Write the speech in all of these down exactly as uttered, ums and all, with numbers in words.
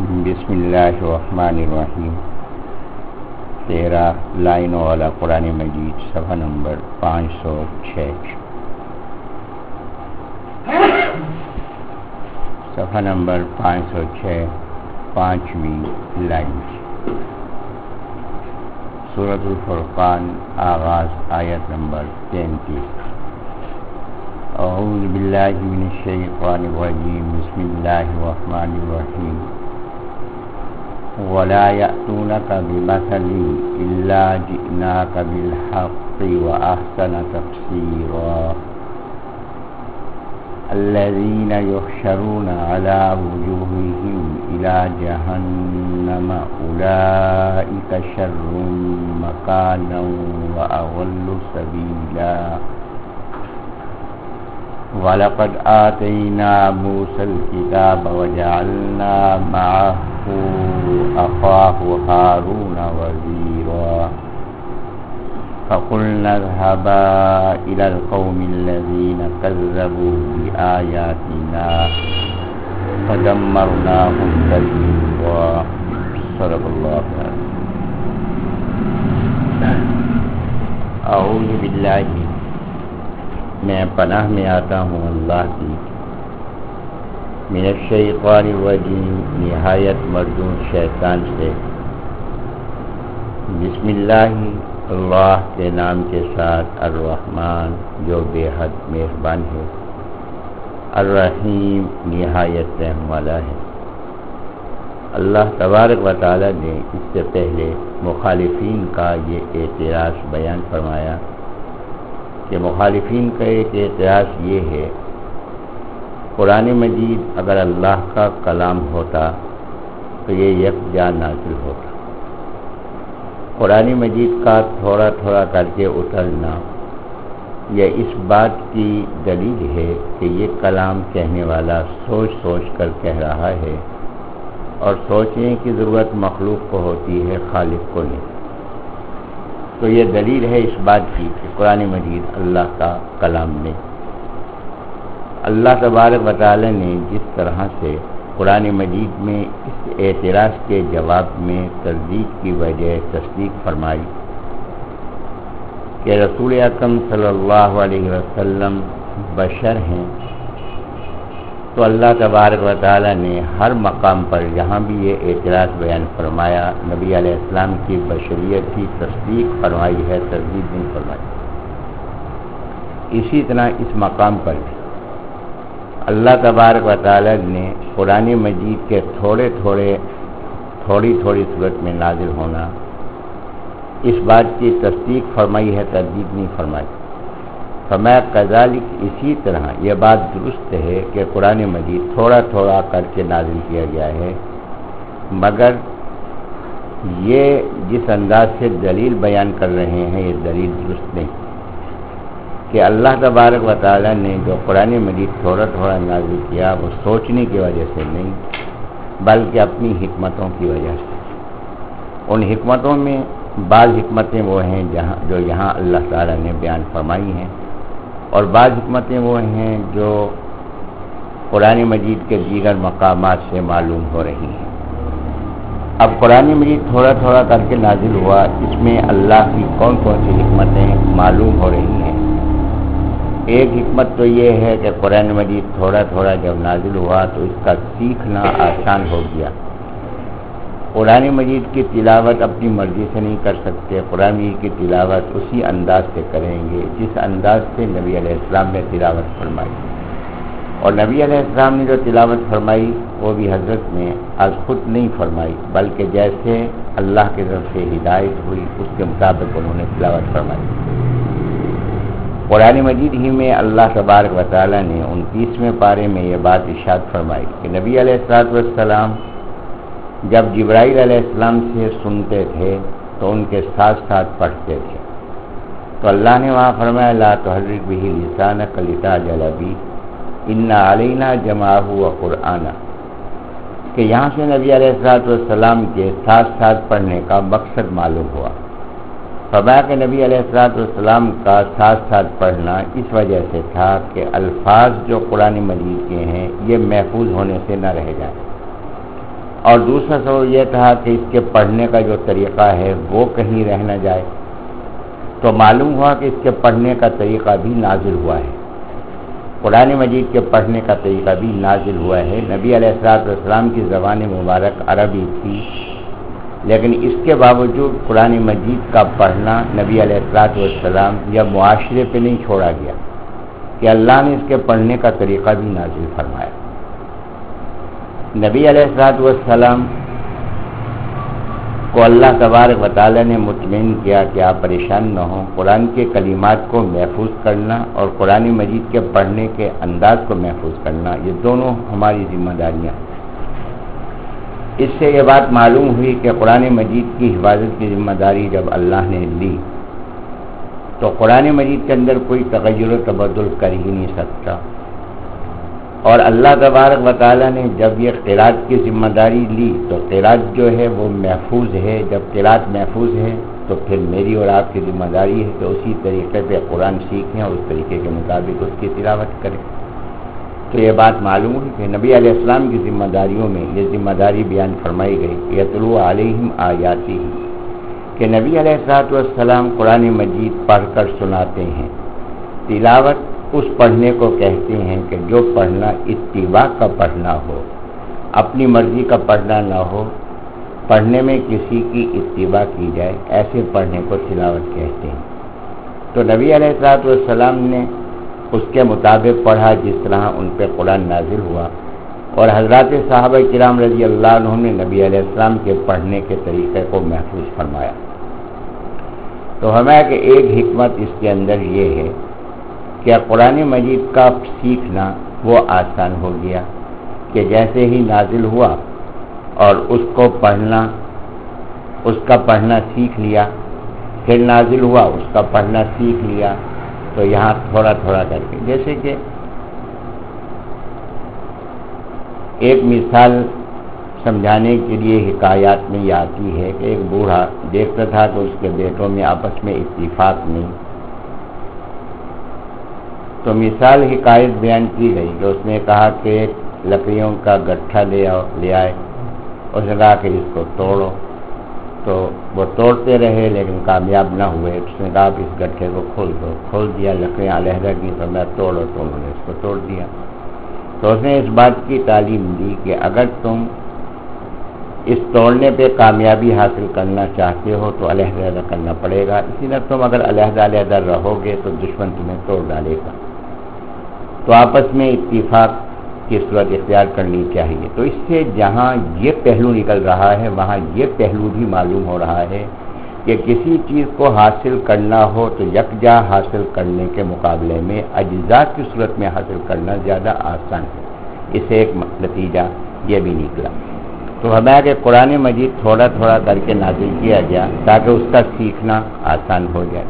بسم اللہ الرحمن الرحیم. تیرہ لائنوں والا قرآن مجید، صفحہ نمبر پانچ سو چھ صفحہ نمبر پانچ سو چھ پانچویں لائن. سورۃ الفرقان، آغاز آیت نمبر تینتیس. اعوذ باللہ من الشیطان الرجیم. بسم اللہ الرحمن الرحیم. ولا يأتونك بمثل إلا جئناك بالحق وأحسن تفسيرا. الذين يحشرون على وجوههم إلى جهنم أولئك شر مكانا وأضل سبيلا. وَلَقَدْ آتَيْنَا مُوسَى الْكِتَابَ وَجَعَلْنَا مَعَهُ أَخَاهُ هَارُونَ وَزِيرًا. فَقُلْنَا اذْهَبَا إِلَى الْقَوْمِ الَّذِينَ كَذَّبُوا بِآيَاتِنَا فَدَمَّرْنَاهُمْ تَدْمِيرًا. صدق اللہ العظیم. اعوذ باللہ، میں پناہ میں آتا ہوں اللہ کی، من الشیطان الرجیم، نہایت مردود شیطان سے. بسم اللہ، اللہ کے نام کے ساتھ، الرحمن جو بے حد مہربان ہے، الرحیم نہایت رحم والا ہے. اللہ تبارک و تعالی نے اس سے پہلے مخالفین کا یہ اعتراض بیان فرمایا کہ مخالفین کا ایک اعتراض یہ ہے، قرآن مجید اگر اللہ کا کلام ہوتا تو یہ یکجا نازل ہوتا. قرآن مجید کا تھوڑا تھوڑا کر کے اترنا یہ اس بات کی دلیل ہے کہ یہ کلام کہنے والا سوچ سوچ کر کہہ رہا ہے، اور سوچنے کی ضرورت مخلوق کو ہوتی ہے، خالق کو نہیں. تو یہ دلیل ہے اس بات کی کہ قرآن مجید اللہ کا کلام نہیں. اللہ تبارک و تعالی نے جس طرح سے قرآن مجید میں اس اعتراض کے جواب میں تصدیق کی وجہ تصدیق فرمائی کہ رسول اکرم صلی اللہ علیہ وسلم بشر ہیں، تو اللہ تبارک و تعالی نے ہر مقام پر جہاں بھی یہ اعتراض بیان فرمایا، نبی علیہ السلام کی بشریت کی تصدیق فرمائی ہے، تردید نہیں فرمائی. اسی طرح اس مقام پر بھی اللہ تبارک و تعالی نے قرآن مجید کے تھوڑے تھوڑے تھوڑی تھوڑی صورت میں نازل ہونا، اس بات کی تصدیق فرمائی ہے، تردید نہیں فرمائی. فرمایا کذالک، اسی طرح یہ بات درست ہے کہ قرآن مجید تھوڑا تھوڑا کر کے نازل کیا گیا ہے، مگر یہ جس انداز سے دلیل بیان کر رہے ہیں یہ دلیل درست نہیں کہ اللہ تبارک و تعالی نے جو قرآن مجید تھوڑا تھوڑا نازل کیا وہ سوچنے کی وجہ سے نہیں، بلکہ اپنی حکمتوں کی وجہ سے. ان حکمتوں میں بعض حکمتیں وہ ہیں جہاں جو یہاں اللہ تعالی نے بیان فرمائی ہیں، اور بعض حکمتیں وہ ہیں جو قرآن مجید کے دیگر مقامات سے معلوم ہو رہی ہیں. اب قرآن مجید تھوڑا تھوڑا کر کے نازل ہوا، اس میں اللہ کی کون کون سی حکمتیں معلوم ہو رہی ہیں. ایک حکمت تو یہ ہے کہ قرآن مجید تھوڑا تھوڑا جب نازل ہوا تو اس کا سیکھنا آسان ہو گیا. قرآن مجید کی تلاوت اپنی مرضی سے نہیں کر سکتے، قرآن مجید کی تلاوت اسی انداز سے کریں گے جس انداز سے نبی علیہ السلام نے تلاوت فرمائی. اور نبی علیہ السلام نے جو تلاوت فرمائی وہ بھی حضرت نے از خود نہیں فرمائی، بلکہ جیسے اللہ کی طرف سے ہدایت ہوئی اس کے مطابق انہوں نے تلاوت فرمائی. قرآن مجید ہی میں اللہ تبارک و تعالی نے انتیسویں پارے میں یہ بات ارشاد فرمائی کہ نبی علیہ الصلوۃ والسلام جب جبرائیل علیہ السلام سے سنتے تھے تو ان کے ساتھ ساتھ پڑھتے تھے. تو اللہ نے وہاں فرمایا لا تحرک بہ لسانک لتعجل بہ ان علینا جمعہ وقرآنہ، کہ یہاں سے نبی علیہ الصلوۃ والسلام کے ساتھ ساتھ پڑھنے کا مقصد معلوم ہوا. فرمایا کہ نبی علیہ الصلوۃ والسلام کا ساتھ ساتھ پڑھنا اس وجہ سے تھا کہ الفاظ جو قرآن مجید کے ہیں یہ محفوظ ہونے سے نہ رہ جائیں. اور دوسرا سبب یہ تھا کہ اس کے پڑھنے کا جو طریقہ ہے وہ کہیں رہ نہ جائے، تو معلوم ہوا کہ اس کے پڑھنے کا طریقہ بھی نازل ہوا ہے، قرآن مجید کے پڑھنے کا طریقہ بھی نازل ہوا ہے۔ نبی علیہ الصلوۃ والسلام کی زبان مبارک عربی تھی، لیکن اس کے باوجود قرآن مجید کا پڑھنا نبی علیہ الصلوۃ والسلام یا معاشرے پہ نہیں چھوڑا گیا کہ اللہ نے اس کے پڑھنے کا طریقہ بھی نازل فرمایا۔ نبی علیہ الصلوۃ والسلام کو اللہ تبارک و تعالیٰ نے مطمئن کیا کہ آپ پریشان نہ ہوں، قرآن کے کلمات کو محفوظ کرنا اور قرآن مجید کے پڑھنے کے انداز کو محفوظ کرنا، یہ دونوں ہماری ذمہ داریاں ہیں۔ اس سے یہ بات معلوم ہوئی کہ قرآن مجید کی حفاظت کی ذمہ داری جب اللہ نے لی تو قرآن مجید کے اندر کوئی تغیر و تبدل کر ہی نہیں سکتا، اور اللہ تبارک و تعالیٰ نے جب یہ قرات کی ذمہ داری لی تو قرات جو ہے وہ محفوظ ہے۔ جب قرات محفوظ ہے تو پھر میری اور آپ کی ذمہ داری ہے کہ اسی طریقے پہ قرآن سیکھیں اور اس طریقے کے مطابق اس کی تلاوت کریں۔ تو یہ بات معلوم ہے کہ نبی علیہ السلام کی ذمہ داریوں میں یہ ذمہ داری بیان فرمائی گئی، یتلو علیہم آیاتہ، کہ نبی علیہ الصلوۃ والسلام قرآن مجید پڑھ کر سناتے ہیں۔ تلاوت اس پڑھنے کو کہتے ہیں کہ جو پڑھنا اتباع کا پڑھنا ہو، اپنی مرضی کا پڑھنا نہ ہو، پڑھنے میں کسی کی اتباع کی جائے، ایسے پڑھنے کو تلاوت کہتے ہیں۔ تو نبی علیہ الصلوۃ والسلام نے اس کے مطابق پڑھا جس طرح ان پہ قرآن نازل ہوا، اور حضرات صحابہ کرام رضی اللہ عنہم نے نبی علیہ السلام کے پڑھنے کے طریقے کو محفوظ فرمایا۔ تو ہمیں کہ ایک حکمت اس کے اندر یہ ہے کہ قرآن مجید کا سیکھنا وہ آسان ہو گیا کہ جیسے ہی نازل ہوا اور اس کو پڑھنا، اس کا پڑھنا سیکھ لیا، پھر نازل ہوا اس کا پڑھنا سیکھ لیا، تو یہاں تھوڑا تھوڑا کر کے، جیسے کہ ایک مثال سمجھانے کے لیے حکایات میں یہ آتی ہے کہ ایک بوڑھا دیکھتا تھا کہ اس کے بیٹوں میں آپس میں اتفاق نہیں، تو مثال حکایت بیان کی گئی کہ اس نے کہا کہ ایک لکڑیوں کا گٹھا لے آؤ لے آئے، اس نے کہا کہ اس کو توڑو، تو وہ توڑتے رہے لیکن کامیاب نہ ہوئے۔ اس نے کہا کہ اس گٹھے کو کھول دو، کھول دیا، لکڑیاں علیحدہ کی، تو میں توڑو تو انہوں نے اس کو توڑ دیا۔ تو اس نے اس بات کی تعلیم دی کہ اگر تم اس توڑنے پہ کامیابی حاصل کرنا چاہتے ہو تو علیحدہ علیحدہ کرنا پڑے گا، اسی طرح تم اگر علیحدہ علیحدہ رہو گے تو دشمن تمہیں توڑ ڈالے گا، تو آپس میں اتفاق کی صورت اختیار کرنی چاہیے۔ تو اس سے جہاں یہ پہلو نکل رہا ہے وہاں یہ پہلو بھی معلوم ہو رہا ہے کہ کسی چیز کو حاصل کرنا ہو تو یکجا حاصل کرنے کے مقابلے میں اجزاء کی صورت میں حاصل کرنا زیادہ آسان ہے۔ اس سے ایک نتیجہ یہ بھی نکلا۔ تو ہمیں کہ قرآن مجید تھوڑا تھوڑا کر کے نازل کیا گیا تاکہ اس کا سیکھنا آسان ہو جائے۔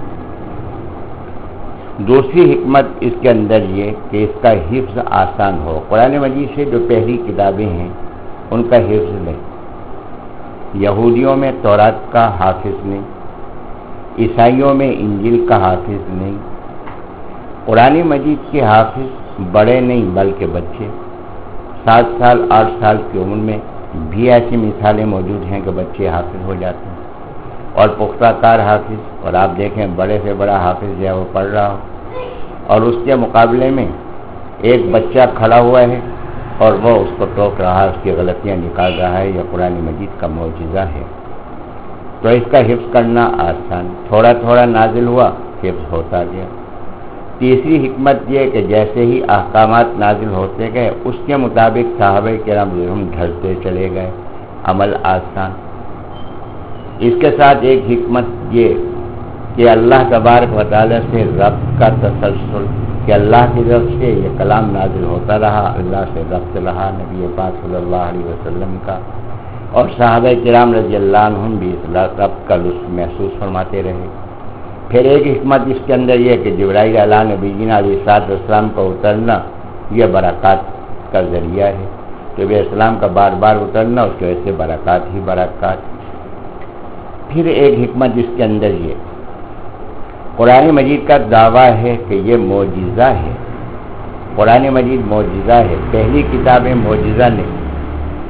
دوسری حکمت اس کے اندر یہ کہ اس کا حفظ آسان ہو۔ قرآن مجید سے جو پہلی کتابیں ہیں ان کا حفظ نہیں، یہودیوں میں تورات کا حافظ نہیں، عیسائیوں میں انجیل کا حافظ نہیں، قرآن مجید کے حافظ بڑے نہیں بلکہ بچے، سات سال آٹھ سال کی عمر میں بھی ایسی مثالیں موجود ہیں کہ بچے حافظ ہو جاتے ہیں، اور پختہ کار حافظ، اور آپ دیکھیں بڑے سے بڑا حافظ جو ہے وہ پڑھ رہا ہو، اور اس کے مقابلے میں ایک بچہ کھڑا ہوا ہے اور وہ اس کو ٹوک رہا ہے، اس کی غلطیاں نکال رہا ہے، یہ قرآن مجید کا معجزہ ہے۔ تو اس کا حفظ کرنا آسان، تھوڑا تھوڑا نازل ہوا، حفظ ہوتا گیا۔ تیسری حکمت یہ کہ جیسے ہی احکامات نازل ہوتے گئے اس کے مطابق صحابہ کرام ڈھلتے چلے گئے، عمل آسان۔ اس کے ساتھ ایک حکمت یہ کہ اللہ تبارک و تعالیٰ سے ربط کا تسلسل، کہ اللہ کی طرف سے یہ کلام نازل ہوتا رہا، اللہ سے ربط رہا نبی پاک صلی اللہ علیہ وسلم کا، اور صحابہ کرام رضی اللہ عنہم بھی اس ربط کا لطف محسوس فرماتے رہے۔ پھر ایک حکمت اس کے اندر یہ کہ جبرائیل علیہ نبی جینا علیہ السلام کا اترنا یہ برکات کا ذریعہ ہے، نبی اسلام کا بار بار اترنا اس کی وجہ سے برکات ہی برکات۔ پھر ایک حکمت اس کے اندر یہ قرآن مجید کا دعویٰ ہے کہ یہ معجزہ ہے، قرآن مجید معجزہ ہے، پہلی کتابیں معجزہ نہیں،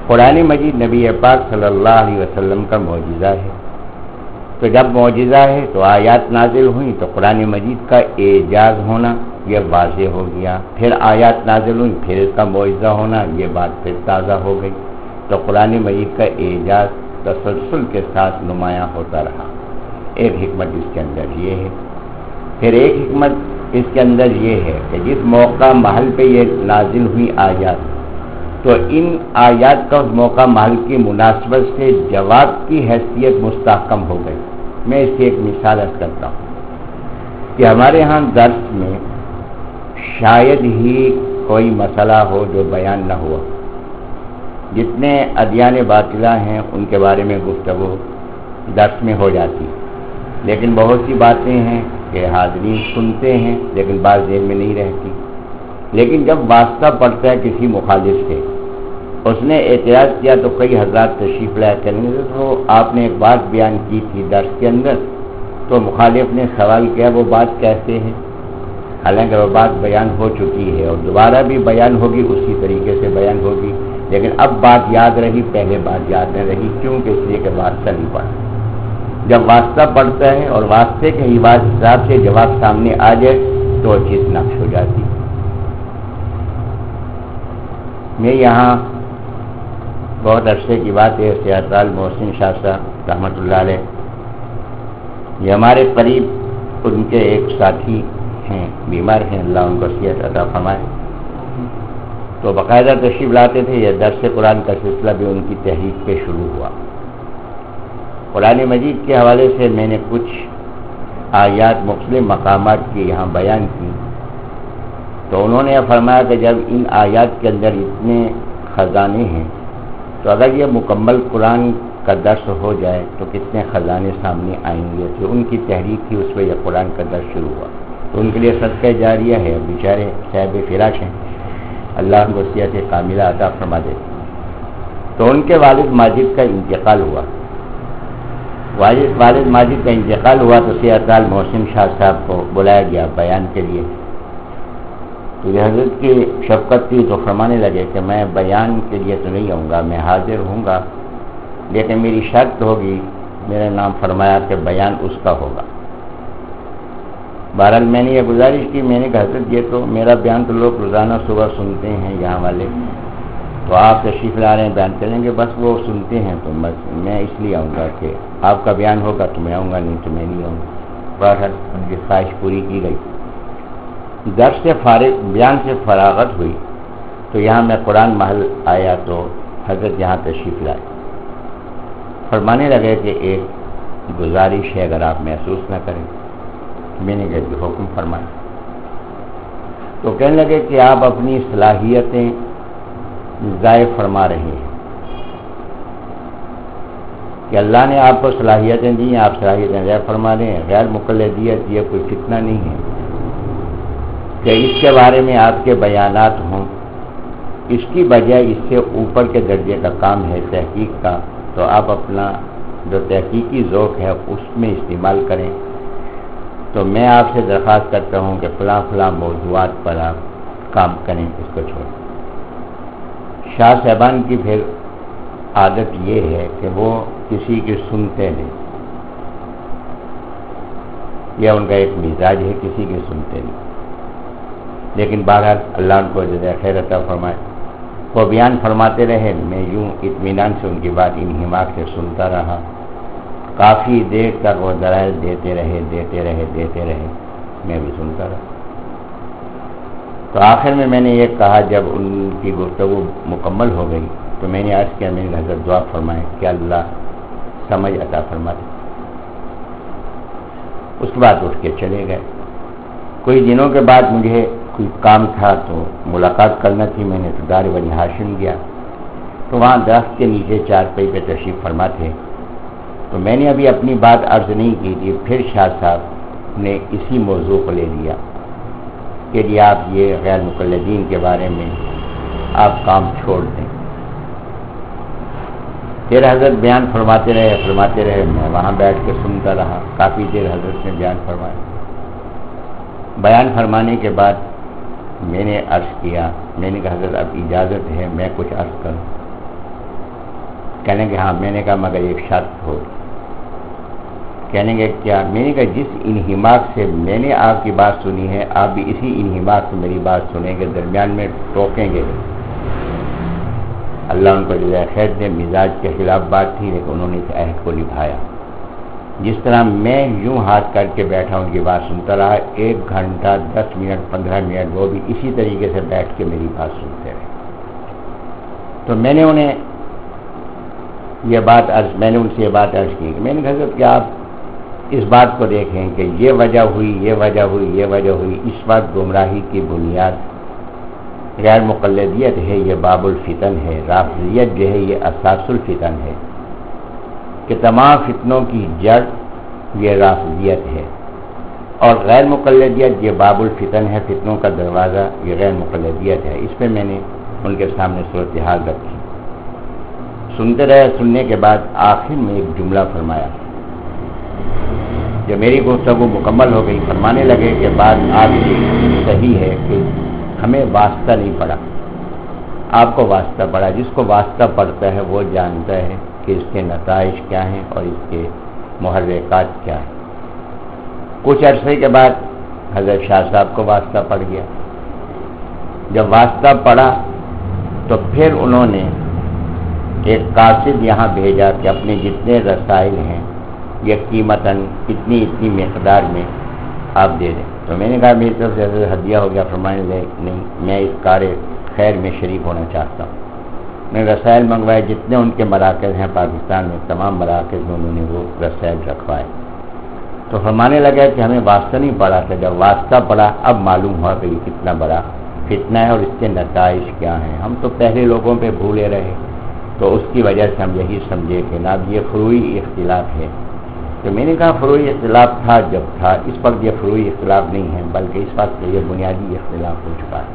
قرآن مجید نبی پاک صلی اللہ علیہ وسلم کا معجزہ ہے، تو جب معجزہ ہے تو آیات نازل ہوئیں تو قرآن مجید کا اعجاز ہونا یہ واضح ہو گیا، پھر آیات نازل ہوئیں پھر اس کا معجزہ ہونا یہ بات پھر تازہ ہو گئی، تو قرآن مجید کا اعجاز تسلسل کے ساتھ نمایاں ہوتا رہا۔ ایک حکمت اس کے اندر یہ ہے۔ پھر ایک حکمت اس کے اندر یہ ہے کہ جس موقع محل پہ یہ نازل ہوئی آیات، تو ان آیات کا اس موقع محل کی مناسبت سے جواب کی حیثیت مستحکم ہو گئی۔ میں اس کی ایک مثال عرض کرتا ہوں کہ ہمارے ہاں درس میں شاید ہی کوئی مسئلہ ہو جو بیان نہ ہوا۔ جتنے ادیان باطلہ ہیں ان کے بارے میں گفتگو درس میں ہو جاتی، لیکن بہت سی باتیں ہیں کہ حاضرین سنتے ہیں لیکن بعض ذہن میں نہیں رہتی۔ لیکن جب واسطہ پڑتا ہے کسی مخالف سے، اس نے اعتراض کیا تو کئی حضرات تشریف لائے کرنے سے تو آپ نے ایک بات بیان کی تھی درس کے اندر، تو مخالف نے سوال کیا وہ بات کیسے ہے، حالانکہ وہ بات بیان ہو چکی ہے اور دوبارہ بھی بیان ہوگی، اسی طریقے سے بیان ہوگی، لیکن اب بات یاد رہی، پہلے بات یاد نہ رہی، کیونکہ اس لیے کہ واسطہ نہیں پڑا۔ جب واسطہ پڑتا ہے اور واسطے کے حساب سے جواب سامنے آ جائے تو چیز نقش ہو جاتی۔ میں یہاں بہت عرصے کی بات ہے، سید محسن شاہ صاحب رحمۃ اللہ علیہ، یہ ہمارے قریب ان کے ایک ساتھی ہیں، بیمار ہیں، اللہ ان کو صحت عطا فرمائے، تو باقاعدہ تشریف لاتے تھے۔ یہ درس قرآن کا سلسلہ بھی ان کی تحریک پہ شروع ہوا۔ قرآن مجید کے حوالے سے میں نے کچھ آیات مختلف مقامات کی یہاں بیان کی، تو انہوں نے فرمایا کہ جب ان آیات کے اندر اتنے خزانے ہیں تو اگر یہ مکمل قرآن کا درس ہو جائے تو کتنے خزانے سامنے آئیں گے۔ تو ان کی تحریک تھی، اس پہ یہ قرآن کا درس شروع ہوا، تو ان کے لیے صدقہ جاریہ ہے، بیچارے صاحب فراش ہیں، اللہ ان کو صحت کاملہ عطا فرما دے۔ تو ان کے والد ماجد کا انتقال ہوا، والد والد ماجد کا انتقال ہوا تو سید محسن شاہ صاحب کو بلایا گیا بیان کے لیے۔ تو یہ حضرت کی شفقت تھی تو فرمانے لگے کہ میں بیان کے لیے تو نہیں آؤں گا، میں حاضر ہوں گا، لیکن میری شرط ہوگی، میرا نام فرمایا کہ بیان اس کا ہوگا۔ بہرحال میں نے یہ گزارش کی، میں نے کہا حضرت یہ تو میرا بیان تو لوگ روزانہ صبح سنتے ہیں یہاں والے، تو آپ تشریف لا رہے ہیں بیان کریں گے، بس وہ سنتے ہیں تو بس میں اس لیے آؤں گا کہ آپ کا بیان ہوگا تو میں آؤں گا، نہیں تو میں نہیں آؤں گا۔ بہرحال ان کی خواہش پوری کی گئی۔ درس سے فارغ بیان سے فراغت ہوئی تو یہاں میں قرآن محل آیا تو حضرت یہاں تشریف لائے، فرمانے لگے کہ ایک گزارش ہے اگر آپ محسوس نہ کریں۔ میں نے کہا کہ حکم فرمائیں۔ تو کہنے لگے کہ آپ اپنی صلاحیتیں ضائع فرما رہے ہیں، کہ اللہ نے آپ کو صلاحیتیں دی ہیں، آپ صلاحیتیں ضائع فرما رہے ہیں۔ غیر مقلدیت یہ کوئی فتنہ نہیں ہے کہ اس کے بارے میں آپ کے بیانات ہوں، اس کی بجائے اس سے اوپر کے درجے کا کام ہے تحقیق کا، تو آپ اپنا جو تحقیقی ذوق ہے اس میں استعمال کریں۔ تو میں آپ سے درخواست کرتا ہوں کہ فلاں فلاں موضوعات پر آپ کام کریں، اس کو چھوڑیں۔ شاہ صاحبان کی پھر عادت یہ ہے کہ وہ کسی کی سنتے نہیں، یہ ان کا ایک مزاج ہے، کسی کی سنتے نہیں، لیکن بہرحال اللہ ان کو جزائے خیر عطا فرمائے۔ وہ بیان فرماتے رہے، میں یوں اطمینان سے ان کی بات انہماک سے سنتا رہا، کافی دیر تک وہ دلائل دیتے رہے دیتے رہے دیتے رہے میں بھی سنتا رہا۔ تو آخر میں میں نے یہ کہا جب ان کی گفتگو مکمل ہو گئی تو میں نے عرض کیا، میں نے حضرت دعا فرمائے کہ اللہ سمجھ عطا فرما دے۔ اس کے بعد اٹھ کے چلے گئے۔ کچھ دنوں کے بعد مجھے کوئی کام تھا تو ملاقات کرنا تھی، میں نے تو دار بنی ہاشم گیا، تو وہاں درخت کے نیچے چارپائی پہ تشریف فرما تھے، تو میں نے ابھی اپنی بات عرض نہیں کی تھی، پھر شاہ صاحب نے اسی موضوع کو لے لیا کہ جی آپ یہ غیر مقلدین کے بارے میں آپ کام چھوڑ دیں۔ پھر حضرت بیان فرماتے رہے فرماتے رہے میں وہاں بیٹھ کے سنتا رہا، کافی دیر حضرت نے بیان فرمایا۔ بیان فرمانے کے بعد میں نے عرض کیا، میں نے کہا حضرت اب اجازت ہے میں کچھ عرض کروں؟ کہنے کہ ہاں. میں نے کہا مگر ایک شرط ہو. کہنے کہ کیا؟ میں نے کہا جس انہماک سے میں نے آپ کی بات سنی ہے آپ بھی اسی انہماک سے میری بات سنیں گے، درمیان میں ٹوکیں گے. اللہ ان کو جزائے خیر دے. مزاج کے خلاف بات تھی لیکن انہوں نے اس عہد کو نبھایا. جس طرح میں یوں ہاتھ کر کے بیٹھا ان کی بات سنتا رہا، ایک گھنٹہ دس منٹ پندرہ منٹ وہ بھی اسی طریقے سے بیٹھ کے میری بات سنتے رہے. تو میں نے انہیں یہ بات عرض میں نے ان سے یہ بات عرض کی کہ میں نے کہا کہ آپ اس بات کو دیکھیں کہ یہ وجہ ہوئی یہ وجہ ہوئی یہ وجہ ہوئی. اس وقت گمراہی کی بنیاد غیر مقلدیت ہے، یہ باب الفتن ہے. رافضیت جو ہے یہ اساس الفتن ہے کہ تمام فتنوں کی جڑ یہ رافضیت ہے، اور غیر مقلدیت یہ باب الفتن ہے، فتنوں کا دروازہ یہ غیر مقلدیت ہے. اس پہ میں نے ان کے سامنے صورتحال رکھی. سنتے رہے. سننے کے بعد آخر میں ایک جملہ فرمایا. جب میری گفتگو مکمل ہو گئی فرمانے لگے کہ بات آپ کی صحیح ہے کہ ہمیں واسطہ نہیں پڑا، آپ کو واسطہ پڑا. جس کو واسطہ پڑتا ہے وہ جانتا ہے کہ اس کے نتائج کیا ہیں اور اس کے محرکات کیا ہیں. کچھ عرصے کے بعد حضرت شاہ صاحب کو واسطہ پڑ گیا. جب واسطہ پڑا تو پھر انہوں نے ایک قاصد یہاں بھیجا کہ اپنے جتنے رسائل ہیں یہ قیمتاً اتنی اتنی مقدار میں آپ دے دیں. تو میں نے کہا میری طرف سے ہدیہ ہو گیا. فرمانے لگے نہیں، میں اس کار خیر میں شریک ہونا چاہتا ہوں. میں رسائل منگوائے جتنے ان کے مراکز ہیں پاکستان میں، تمام مراکز میں انہوں نے وہ رسائل رکھوائے. تو فرمانے لگا کہ ہمیں واسطہ نہیں پڑا تھا، جب واسطہ پڑا اب معلوم ہوا کہ یہ کتنا بڑا فتنہ ہے اور اس کے نتائج کیا ہیں. ہم تو پہلے لوگوں پہ بھولے رہے، تو اس کی وجہ سے ہم یہی سمجھے کہ نا یہ فروعی اختلاف ہے. تو میں نے کہا فروعی اختلاف تھا جب تھا، اس وقت یہ فروعی اختلاف نہیں ہے بلکہ اس وقت یہ بنیادی اختلاف ہو چکا ہے.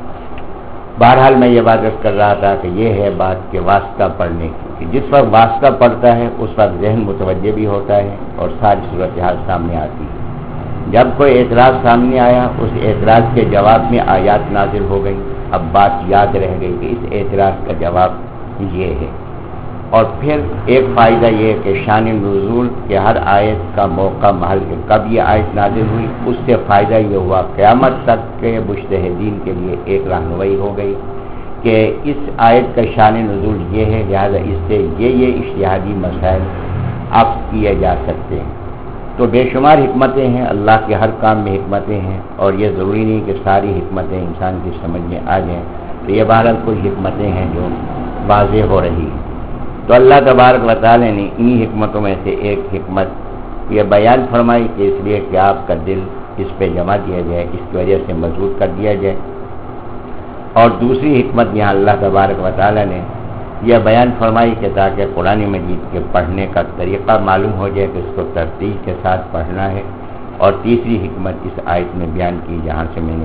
بہرحال میں یہ بات کر رہا تھا کہ یہ ہے بات کہ واسطہ پڑھنے کی، کہ جس وقت واسطہ پڑتا ہے اس وقت ذہن متوجہ بھی ہوتا ہے اور ساری صورتحال سامنے آتی ہے. جب کوئی اعتراض سامنے آیا اس اعتراض کے جواب میں آیات نازل ہو گئی. اب بات یاد رہ گئی کہ اس اعتراض کا جواب یہ ہے. اور پھر ایک فائدہ یہ ہے کہ شان نزول کے ہر آیت کا موقع محل ہے، کب یہ آیت نازل ہوئی اس سے فائدہ یہ ہوا قیامت تک کے مجتہدین کے لیے ایک رہنمائی ہو گئی کہ اس آیت کا شان نزول یہ ہے، لہذا اس سے یہ یہ اجتہادی مسائل اب کیے جا سکتے ہیں. تو بے شمار حکمتیں ہیں، اللہ کے ہر کام میں حکمتیں ہیں، اور یہ ضروری نہیں کہ ساری حکمتیں انسان کی سمجھ میں آ جائیں. تو یہ بہرحال کچھ حکمتیں ہیں جو واضح ہو رہی ہیں. تو اللہ تبارک و تعالی نے انہی حکمتوں میں سے ایک حکمت یہ بیان فرمائی کہ اس لیے کہ آپ کا دل اس پہ جمع کیا جائے، اس کی وجہ سے مضبوط کر دیا جائے. اور دوسری حکمت یہاں اللہ تبارک و تعالی نے یہ بیان فرمائی کہ تاکہ قرآن مجید کے پڑھنے کا طریقہ معلوم ہو جائے کہ اس کو ترتیب کے ساتھ پڑھنا ہے. اور تیسری حکمت اس آیت میں بیان کی جہاں سے میں نے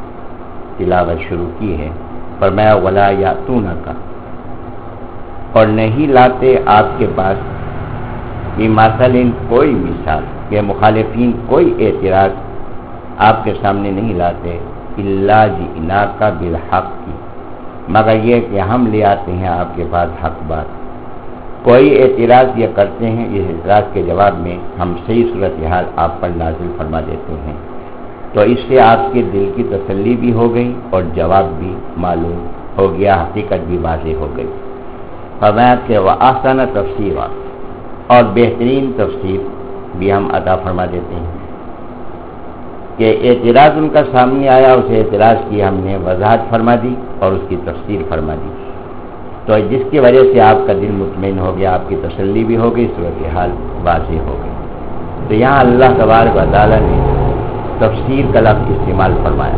تلاوت شروع کی ہے، فرمایا ولا یاتونک، اور نہیں لاتے آپ کے پاس بمثل کوئی مثال، کہ مخالفین کوئی اعتراض آپ کے سامنے نہیں لاتے، الا جئناک بالحق کی، مگر یہ کہ ہم لے آتے ہیں آپ کے پاس حق بات. کوئی اعتراض یہ کرتے ہیں، اس اعتراض کے جواب میں ہم صحیح صورتحال آپ پر نازل فرما دیتے ہیں. تو اس سے آپ کے دل کی تسلی بھی ہو گئی اور جواب بھی معلوم ہو گیا، حقیقت بھی واضح ہو گئی. فرمایا کہ وَأَحْسَنَ تفسیرا، اور بہترین تفسیر بھی ہم عطا فرما دیتے ہیں. کہ اعتراض ان کا سامنے آیا، اس اعتراض کی ہم نے وضاحت فرما دی اور اس کی تفسیر فرما دی، تو جس کی وجہ سے آپ کا دل مطمئن ہو گیا، آپ کی تسلی بھی ہو گئی، صورتحال واضح ہو گئی. تو یہاں اللہ تبارک و تعالی نے تفسیر کا لفظ استعمال فرمایا.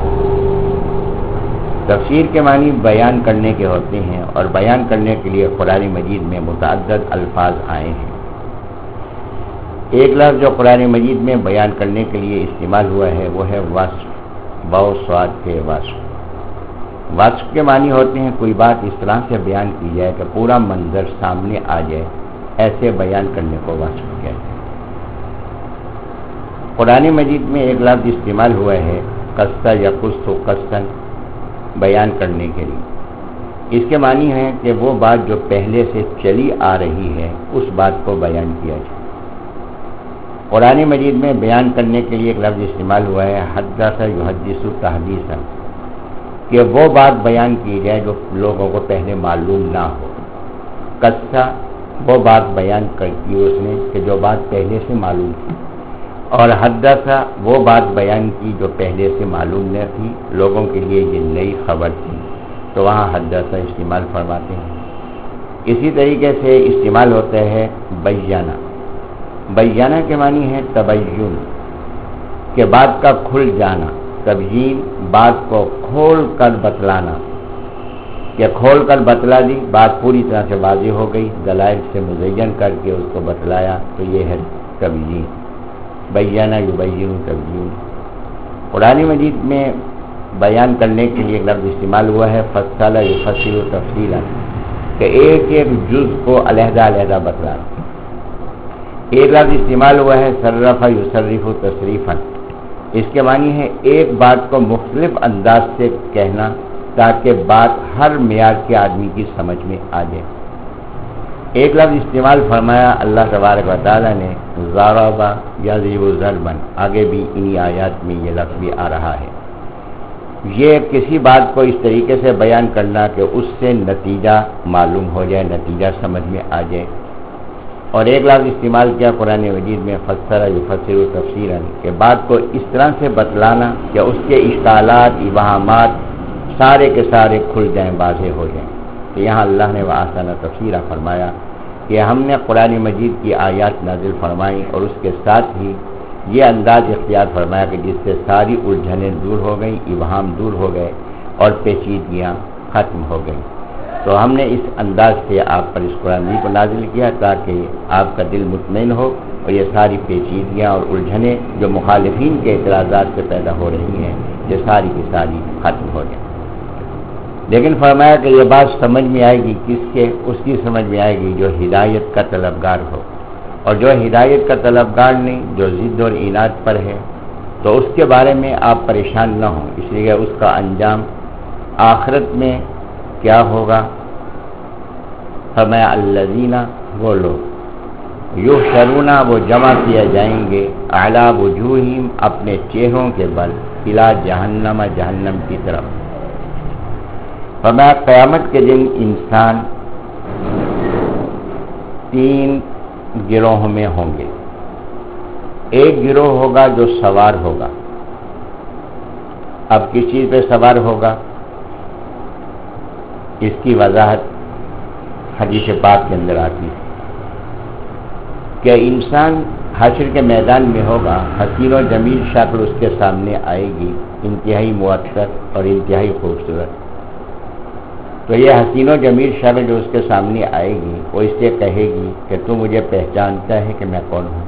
تفسیر کے معنی بیان کرنے کے ہوتے ہیں، اور بیان کرنے کے لیے قرآن مجید میں متعدد الفاظ آئے ہیں. ایک لفظ جو قرآن مجید میں بیان کرنے کے لیے استعمال ہوا ہے وہ ہے وصف، واو صاد کے وصف. وصف کے معنی ہوتے ہیں کوئی بات اس طرح سے بیان کی جائے کہ پورا منظر سامنے آ جائے، ایسے بیان کرنے کو وصف کہتے ہیں. قرآن مجید میں ایک لفظ استعمال ہوا ہے قصہ یا قص و قصن، بیان کرنے کے لیے. اس کے معنی ہے کہ وہ بات جو پہلے سے چلی آ رہی ہے اس بات کو بیان کیا جائے۔ قرآن مجید میں بیان کرنے کے لیے ایک لفظ استعمال ہوا ہے حدث یحدث تحدیثا، کہ وہ بات بیان کی جائے جو لوگوں کو پہلے معلوم نہ ہو۔ قصہ وہ بات بیان کرتی ہے اس نے کہ جو بات پہلے سے معلوم تھی، اور حدث وہ بات بیان کی جو پہلے سے معلوم نہ تھی، لوگوں کے لیے یہ نئی خبر تھی، تو وہاں حدث استعمال فرماتے ہیں۔ اسی طریقے سے استعمال ہوتا ہے بیانہ۔ بیانہ کے معنی ہے تبین، کہ بات کا کھل جانا، تبیین بات کو کھول کر بتلانا، کہ کھول کر بتلا دی، بات پوری طرح سے واضح ہو گئی، دلائل سے مزین کر کے اس کو بتلایا، تو یہ ہے تبیین۔ بیانہ یبین تبیین۔ قرآن مجید میں بیان کرنے کے لیے ایک لفظ استعمال ہوا ہے فصل یفصل تفصیلا، کہ ایک ایک جز کو علیحدہ علیحدہ بتلانا۔ ایک لفظ استعمال ہوا ہے صرف یصرف تصریفا، اس کے معنی ہے ایک بات کو مختلف انداز سے کہنا تاکہ بات ہر معیار کے آدمی کی سمجھ میں آ جائے۔ ایک لفظ استعمال فرمایا اللہ تبارک و تعالیٰ نے ضرب یضرب ضربا، آگے بھی انہی آیات میں یہ لفظ بھی آ رہا ہے۔ یہ کسی بات کو اس طریقے سے بیان کرنا کہ اس سے نتیجہ معلوم ہو جائے، نتیجہ سمجھ میں آ جائے۔ اور ایک لفظ استعمال کیا قرآن مجید میں فسر یفسر تفسیرا، کہ بات کو اس طرح سے بتلانا کہ اس کے اشکالات ابہامات سارے کے سارے کھل جائیں، واضح ہو جائیں۔ تو یہاں اللہ نے وَأَحْسَنَ تَفْسِيرًا فرمایا کہ ہم نے قرآن مجید کی آیات نازل فرمائی اور اس کے ساتھ ہی یہ انداز اختیار فرمایا کہ جس سے ساری الجھنیں دور ہو گئیں، ابہام دور ہو گئے اور پیچیدگیاں ختم ہو گئیں۔ تو ہم نے اس انداز سے آپ پر اس قرآن کو نازل کیا تاکہ آپ کا دل مطمئن ہو اور یہ ساری پیچیدگیاں اور الجھنیں جو مخالفین کے اعتراضات سے پیدا ہو رہی ہیں یہ ساری کی ساری ختم ہو جائیں۔ لیکن فرمایا کہ یہ بات سمجھ میں آئے گی کس کے؟ اس کی سمجھ میں آئے گی جو ہدایت کا طلبگار ہو، اور جو ہدایت کا طلبگار نہیں، جو ضد اور عناد پر ہے، تو اس کے بارے میں آپ پریشان نہ ہوں، اس لیے اس کا انجام آخرت میں کیا ہوگا؟ فرمایا الذین، وہ لوگ یحشرون، وہ جمع کیا جائیں گے اعلی وجوہہم، اپنے چہروں کے بل، الی جہنم، جہنم کی طرف۔ فرمایا قیامت کے دن انسان تین گروہ میں ہوں گے۔ ایک گروہ ہوگا جو سوار ہوگا۔ اب کس چیز پہ سوار ہوگا؟ اس کی وضاحت حدیث پاک کے اندر آتی ہے کہ انسان حشر کے میدان میں ہوگا، حسین و جمیل شکل اس کے سامنے آئے گی، انتہائی معطر اور انتہائی خوبصورت۔ تو یہ حسین و جمیل شکل جو اس کے سامنے آئے گی وہ اس سے کہے گی کہ تو مجھے پہچانتا ہے کہ میں کون ہوں؟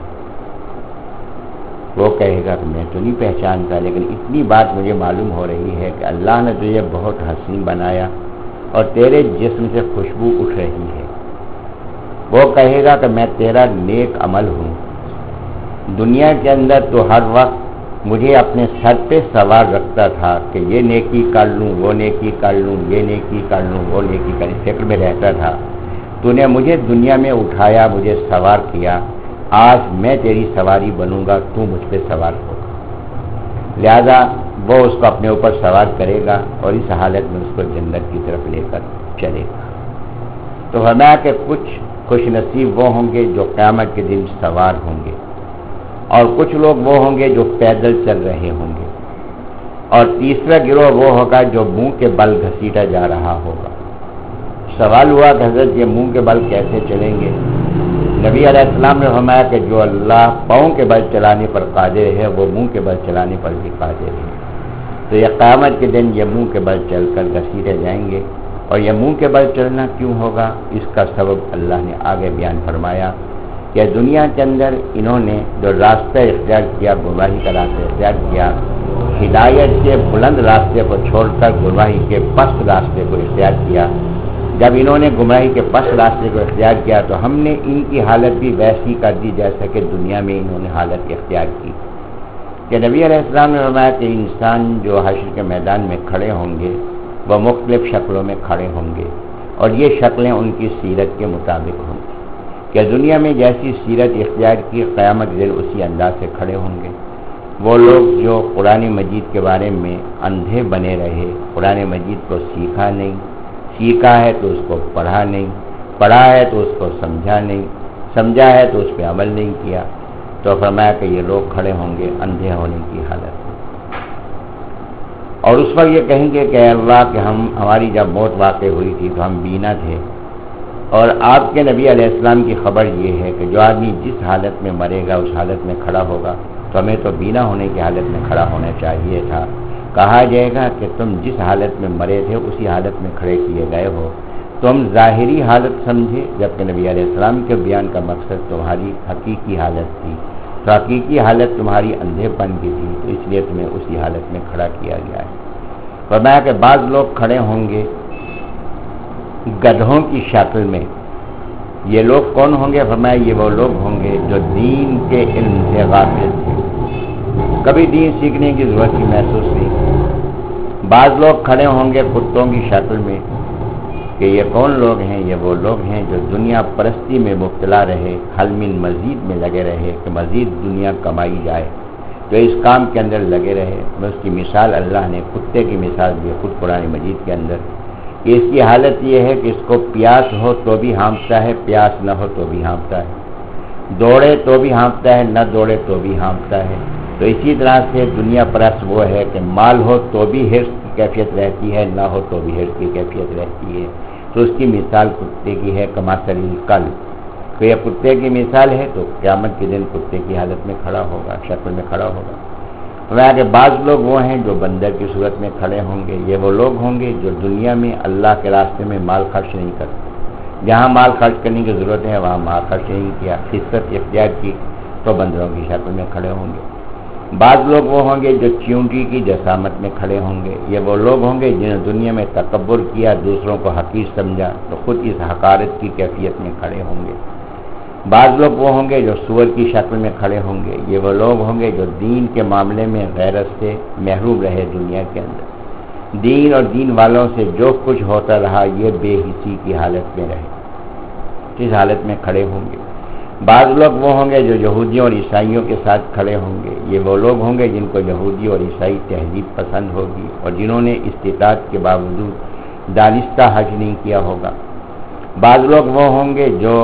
وہ کہے گا کہ میں تو نہیں پہچانتا، لیکن اتنی بات مجھے معلوم ہو رہی ہے کہ اللہ نے تجھے بہت حسین بنایا اور تیرے جسم سے خوشبو اٹھ رہی ہے۔ وہ کہے گا کہ میں تیرا نیک عمل ہوں، دنیا کے اندر تو ہر وقت مجھے اپنے سر پہ سوار رکھتا تھا کہ یہ نیکی کر لوں، وہ نیکی کر لوں، یہ نیکی کر لوں، وہ نیکی کر لوں، فکر میں رہتا تھا۔ تو نے مجھے دنیا میں اٹھایا، مجھے سوار کیا، آج میں تیری سواری بنوں گا، تو مجھ پہ سوار ہوگا۔ لہذا وہ اس کو اپنے اوپر سوار کرے گا اور اس حالت میں اس کو جنت کی طرف لے کر چلے گا۔ تو فرمایا کہ کچھ خوش نصیب وہ ہوں گے جو قیامت کے دن سوار ہوں گے، اور کچھ لوگ وہ ہوں گے جو پیدل چل رہے ہوں گے، اور تیسرا گروہ وہ ہوگا جو منہ کے بل گھسیٹا جا رہا ہوگا۔ سوال ہوا کہ حضرت یہ منہ کے بل کیسے چلیں گے؟ نبی علیہ السلام نے فرمایا کہ جو اللہ پاؤں کے بل چلانے پر قادر ہے وہ منہ کے بل چلانے پر بھی قادر ہے۔ تو یہ قیامت کے دن یہ منہ کے بل چل کر گھسیٹے جائیں گے۔ اور یہ منہ کے بل چلنا کیوں ہوگا؟ اس کا سبب اللہ نے آگے بیان فرمایا کہ دنیا کے اندر انہوں نے جو راستہ اختیار کیا، گمراہی کا راستہ اختیار کیا، ہدایت کے بلند راستے کو چھوڑ کر گمراہی کے پست راستے کو اختیار کیا۔ جب انہوں نے گمراہی کے پست راستے کو اختیار کیا تو ہم نے ان کی حالت بھی ویسی کر دی جیسا کہ دنیا میں انہوں نے حالت اختیار کی۔ کہ نبی علیہ السلام نے فرمایا کہ انسان جو حشر کے میدان میں کھڑے ہوں گے وہ مختلف شکلوں میں کھڑے ہوں گے، اور یہ شکلیں ان کی سیرت کے مطابق ہوں گی کہ دنیا میں جیسی سیرت اختیار کی، قیامت دن اسی انداز سے کھڑے ہوں گے۔ وہ لوگ جو قرآن مجید کے بارے میں اندھے بنے رہے، قرآن مجید کو سیکھا نہیں، سیکھا ہے تو اس کو پڑھا نہیں، پڑھا ہے تو اس کو سمجھا نہیں، سمجھا ہے تو اس پہ عمل نہیں کیا، تو فرمایا کہ یہ لوگ کھڑے ہوں گے اندھے ہونے کی حالت میں، اور اس وقت یہ کہیں گے کہ اللہ کہ ہم ہماری جب موت واقع ہوئی تھی تو ہم بینا تھے، اور آپ کے نبی علیہ السلام کی خبر یہ ہے کہ جو آدمی جس حالت میں مرے گا اس حالت میں کھڑا ہوگا، تو ہمیں تو بینا ہونے کی حالت میں کھڑا ہونا چاہیے تھا۔ کہا جائے گا کہ تم جس حالت میں مرے تھے اسی حالت میں کھڑے کیے گئے ہو، تم ظاہری حالت سمجھے، جبکہ نبی علیہ السلام کے بیان کا مقصد تمہاری حقیقی حالت تھی، تو حقیقی حالت تمہاری اندھے پن کی تھی، تو اس لیے تمہیں اسی حالت میں کھڑا کیا گیا ہے۔ فرمایا کہ بعض لوگ کھڑے ہوں گے گدھوں کی شکل میں۔ یہ لوگ کون ہوں گے؟ فرمایا یہ وہ لوگ ہوں گے جو دین کے علم سے غافل تھے، کبھی دین سیکھنے کی ضرورت ہی محسوس نہیں۔ بعض لوگ کھڑے ہوں گے کتوں کی شکل میں، کہ یہ کون لوگ ہیں؟ یہ وہ لوگ ہیں جو دنیا پرستی میں مبتلا رہے، حل من مزید میں لگے رہے کہ مزید دنیا کمائی جائے، تو اس کام کے اندر لگے رہے۔ میں اس کی مثال اللہ نے کتے کی مثال دی خود قرآن مجید کے اندر، کہ اس کی حالت یہ ہے کہ اس کو پیاس ہو تو بھی ہانپتا ہے، پیاس نہ ہو تو بھی ہانپتا ہے، دوڑے تو بھی ہانپتا ہے، نہ دوڑے تو بھی ہانپتا ہے۔ تو اسی طرح سے دنیا پرست وہ ہے کہ مال ہو تو بھی حرص کی کیفیت رہتی ہے، نہ ہو تو بھی حرص کی کیفیت رہتی ہے۔ تو اس کی مثال کتے کی ہے، کمثل الکلب، تو یہ کتے کی مثال ہے، تو قیامت کے دن کتے کی حالت میں کھڑا ہوگا، شکل میں کھڑا ہوگا۔ فرمایا کہ بعض لوگ وہ ہیں جو بندر کی صورت میں کھڑے ہوں گے۔ یہ وہ لوگ ہوں گے جو دنیا میں اللہ کے راستے میں مال خرچ نہیں کرتے، جہاں مال خرچ کرنے کی ضرورت ہے وہاں مال خرچ نہیں کیا، خست اختیار کی، تو بندروں کی شکل میں کھڑے ہوں گے۔ بعض لوگ وہ ہوں گے جو چیونٹی کی جسامت میں کھڑے ہوں گے۔ یہ وہ لوگ ہوں گے جنہوں نے دنیا میں تکبر کیا، دوسروں کو حقیر سمجھا، تو خود اس حقارت کی کیفیت میں کھڑے ہوں گے۔ بعض لوگ وہ ہوں گے جو سور کی شکل میں کھڑے ہوں گے۔ یہ وہ لوگ ہوں گے جو دین کے معاملے میں غیرت سے محروم رہے، دنیا کے اندر دین اور دین والوں سے جو کچھ ہوتا رہا یہ بے حسی کی حالت میں رہے، اس حالت میں کھڑے ہوں گے۔ بعض لوگ وہ ہوں گے جو یہودیوں اور عیسائیوں کے ساتھ کھڑے ہوں گے۔ یہ وہ لوگ ہوں گے جن کو یہودی اور عیسائی تہذیب پسند ہوگی، اور جنہوں نے استطاعت کے باوجود دانستہ حج نہیں کیا ہوگا۔ بعض لوگ وہ ہوں گے جو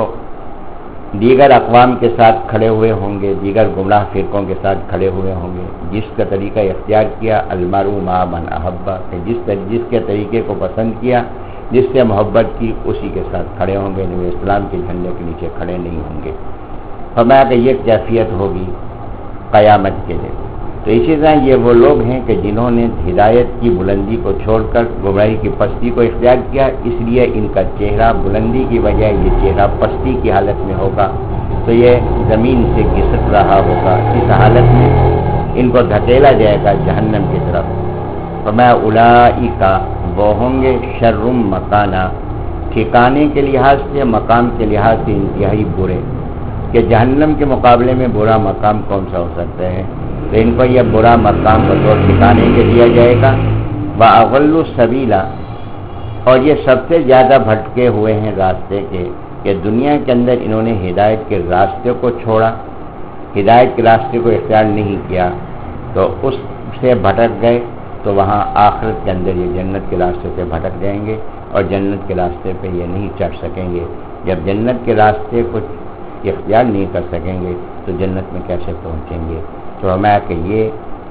دیگر اقوام کے ساتھ کھڑے ہوئے ہوں گے، دیگر گمراہ فرقوں کے ساتھ کھڑے ہوئے ہوں گے، جس کا طریقہ اختیار کیا المرء مع من احب، کہ جس جس کے طریقے کو پسند کیا، جس سے محبت کی، اسی کے ساتھ کھڑے ہوں گے، نبی اسلام کے جھنڈے کے نیچے کھڑے نہیں ہوں گے۔ فرمایا کہ یہ کیفیت ہوگی قیامت کے دن۔ تو اسی طرح یہ وہ لوگ ہیں کہ جنہوں نے ہدایت کی بلندی کو چھوڑ کر گمراہی کی پستی کو اختیار کیا، اس لیے ان کا چہرہ بلندی کی وجہ یہ چہرہ پستی کی حالت میں ہوگا، تو یہ زمین سے گھسٹ رہا ہوگا۔ اس حالت میں ان کو دھکیلا جائے گا جہنم کی طرف۔ فرمایا اولئک، وہ ہوں گے شر مکانہ، ٹھکانے کے لحاظ سے، مقام کے لحاظ سے انتہائی برے، کہ جہنم کے مقابلے میں برا مقام کون سا ہو سکتا ہے؟ تو ان کو یہ برا مقام بطور ٹھکانے کے دیا جائے گا۔ وَأَضَلُّ سَبِيلًا، اور یہ سب سے زیادہ بھٹکے ہوئے ہیں راستے کے، کہ دنیا کے اندر انہوں نے ہدایت کے راستے کو چھوڑا، ہدایت کے راستے کو اختیار نہیں کیا، تو اس سے بھٹک گئے، تو وہاں آخرت کے اندر یہ جنت کے راستے سے بھٹک جائیں گے، اور جنت کے راستے پہ یہ نہیں چڑھ سکیں گے۔ جب جنت کے راستے کو اختیار نہیں کر سکیں گے تو جنت میں کیسے پہنچیں گے؟ تو ہمیں کہ یہ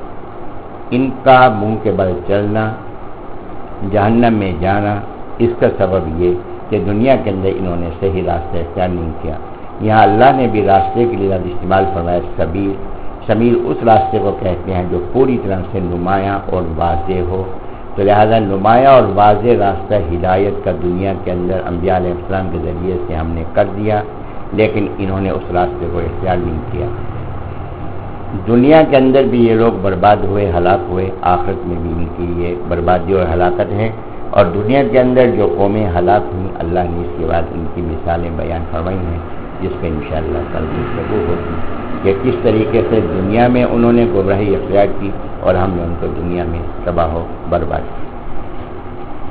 ان کا منہ کے بل چلنا، جہنم میں جانا، اس کا سبب یہ کہ دنیا کے اندر انہوں نے صحیح راستہ اختیار نہیں کیا۔ یہاں اللہ نے بھی راستے کے لیے استعمال فرمایا سبیل۔ سبیل اس راستے کو کہتے ہیں جو پوری طرح سے نمایاں اور واضح ہو، تو لہذا نمایاں اور واضح راستہ ہدایت کا دنیا کے اندر انبیاء علیہ السلام کے ذریعے سے ہم نے کر دیا، لیکن انہوں نے اس راستے کو اختیار نہیں کیا۔ دنیا کے اندر بھی یہ لوگ برباد ہوئے، ہلاک ہوئے، آخرت میں بھی ان کی یہ بربادی اور ہلاکت ہے۔ اور دنیا کے اندر جو قومیں ہلاک ہوئیں، اللہ نے اس کے بعد ان کی مثالیں بیان فرمائی ہیں، جس پہ انشاءاللہ کل گفتگو ہوگی کہ کس طریقے سے دنیا میں انہوں نے گمراہی اختیار کی اور ہم نے ان کو دنیا میں تباہ و برباد کی۔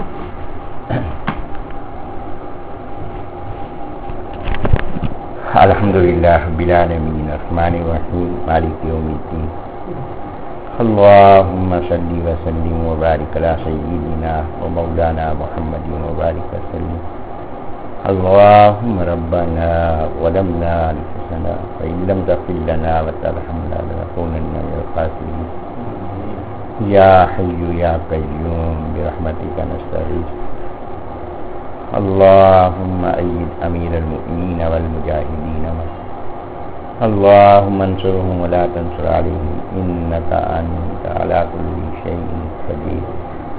الحمدللہ رب العالمین الرحمن الرحیم مالک یوم الدین اللہم صلی وسلم وبارک علی سیدنا و مولانا محمد وبارک وسلم اللہم ربنا ظلمنا انفسنا فإن لم تغفر لنا وترحمنا لنكونن من الخاسرین یا حی یا قیوم برحمتک نستغیث اللہم اید امیر المؤمنین والمجاہدین اللہم انصرهم ولا تنصر علیہم انکا انت علی کل شیء قدیر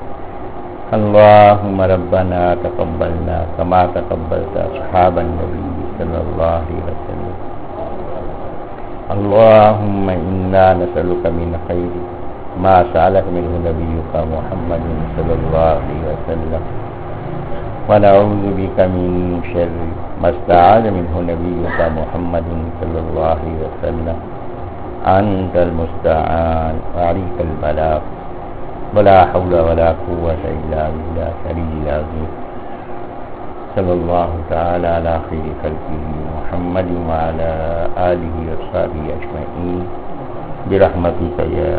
اللہم ربنا تقبلنا کما تقبلت اصحاب النبی صلی اللہ علیہ وسلم اللہم انا نسألک من خیر ما سألک منہ نبیک محمد صلی اللہ علیہ وسلم ونعوذ بك من شر ما استعاذ منه نبيك محمد صلى الله عليه وسلم أنت المستعان وعليك البلاغ ولا حول ولا قوة إلا بالله العلي العظيم صلى الله تعالى على خير خلقه محمد وعلى آله وصحبه أجمعين برحمتك يا